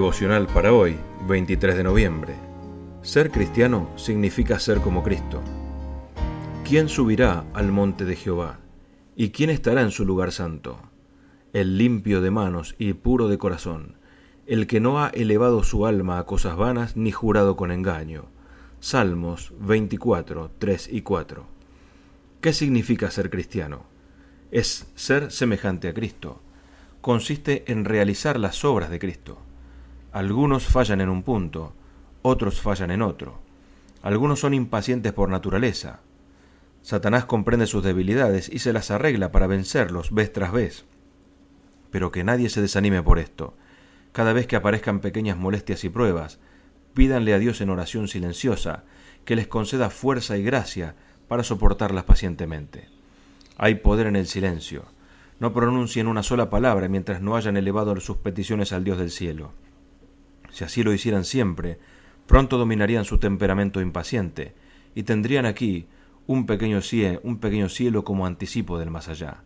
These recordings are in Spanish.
Devocional para hoy, 23 de noviembre. Ser cristiano significa ser como Cristo. ¿Quién subirá al monte de Jehová? ¿Y quién estará en su lugar santo? El limpio de manos y puro de corazón, el que no ha elevado su alma a cosas vanas ni jurado con engaño. Salmos 24, 3 y 4. ¿Qué significa ser cristiano? Es ser semejante a Cristo. Consiste en realizar las obras de Cristo. Algunos fallan en un punto, otros fallan en otro. Algunos son impacientes por naturaleza. Satanás comprende sus debilidades y se las arregla para vencerlos vez tras vez. Pero que nadie se desanime por esto. Cada vez que aparezcan pequeñas molestias y pruebas, pídanle a Dios en oración silenciosa que les conceda fuerza y gracia para soportarlas pacientemente. Hay poder en el silencio. No pronuncien una sola palabra mientras no hayan elevado sus peticiones al Dios del cielo. Si así lo hicieran siempre, pronto dominarían su temperamento impaciente y tendrían aquí un pequeño cielo como anticipo del más allá.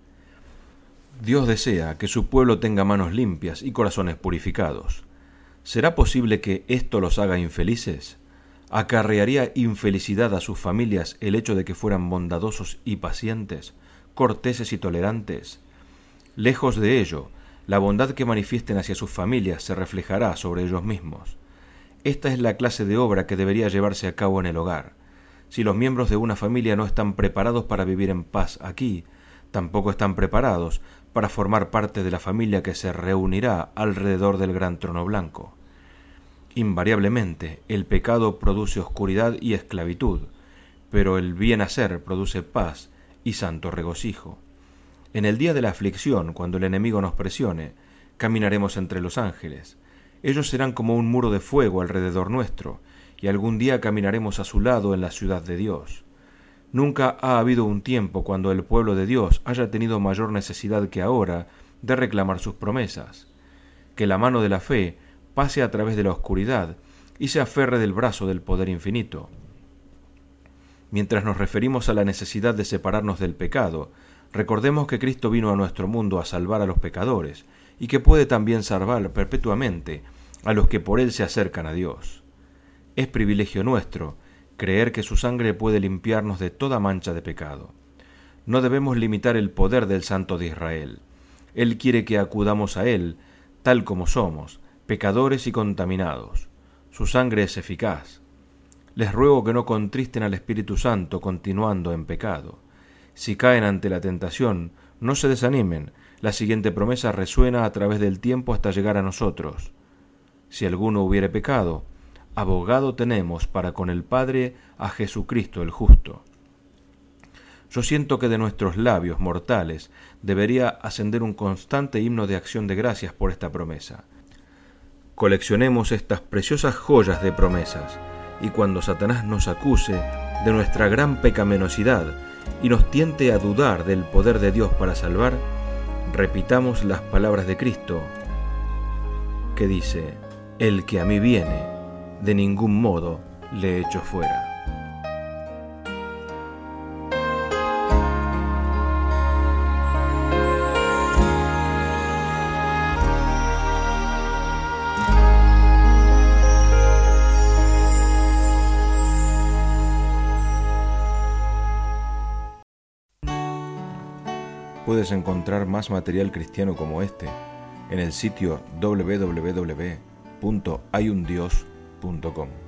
Dios desea que su pueblo tenga manos limpias y corazones purificados. ¿Será posible que esto los haga infelices? ¿Acarrearía infelicidad a sus familias el hecho de que fueran bondadosos y pacientes, corteses y tolerantes? Lejos de ello, la bondad que manifiesten hacia sus familias se reflejará sobre ellos mismos. Esta es la clase de obra que debería llevarse a cabo en el hogar. Si los miembros de una familia no están preparados para vivir en paz aquí, tampoco están preparados para formar parte de la familia que se reunirá alrededor del gran trono blanco. Invariablemente, el pecado produce oscuridad y esclavitud, pero el bien hacer produce paz y santo regocijo. En el día de la aflicción, cuando el enemigo nos presione, caminaremos entre los ángeles. Ellos serán como un muro de fuego alrededor nuestro, y algún día caminaremos a su lado en la ciudad de Dios. Nunca ha habido un tiempo cuando el pueblo de Dios haya tenido mayor necesidad que ahora de reclamar sus promesas. Que la mano de la fe pase a través de la oscuridad y se aferre del brazo del poder infinito. Mientras nos referimos a la necesidad de separarnos del pecado, recordemos que Cristo vino a nuestro mundo a salvar a los pecadores y que puede también salvar perpetuamente a los que por Él se acercan a Dios. Es privilegio nuestro creer que su sangre puede limpiarnos de toda mancha de pecado. No debemos limitar el poder del Santo de Israel. Él quiere que acudamos a Él tal como somos, pecadores y contaminados. Su sangre es eficaz. Les ruego que no contristen al Espíritu Santo continuando en pecado. Si caen ante la tentación, no se desanimen. La siguiente promesa resuena a través del tiempo hasta llegar a nosotros. Si alguno hubiere pecado, abogado tenemos para con el Padre a Jesucristo el justo. Yo siento que de nuestros labios mortales debería ascender un constante himno de acción de gracias por esta promesa. Coleccionemos estas preciosas joyas de promesas, y cuando Satanás nos acuse de nuestra gran pecaminosidad y nos tiente a dudar del poder de Dios para salvar, repitamos las palabras de Cristo, que dice: el que a mí viene, de ningún modo le echo fuera. Puedes encontrar más material cristiano como este en el sitio www.hayundios.com.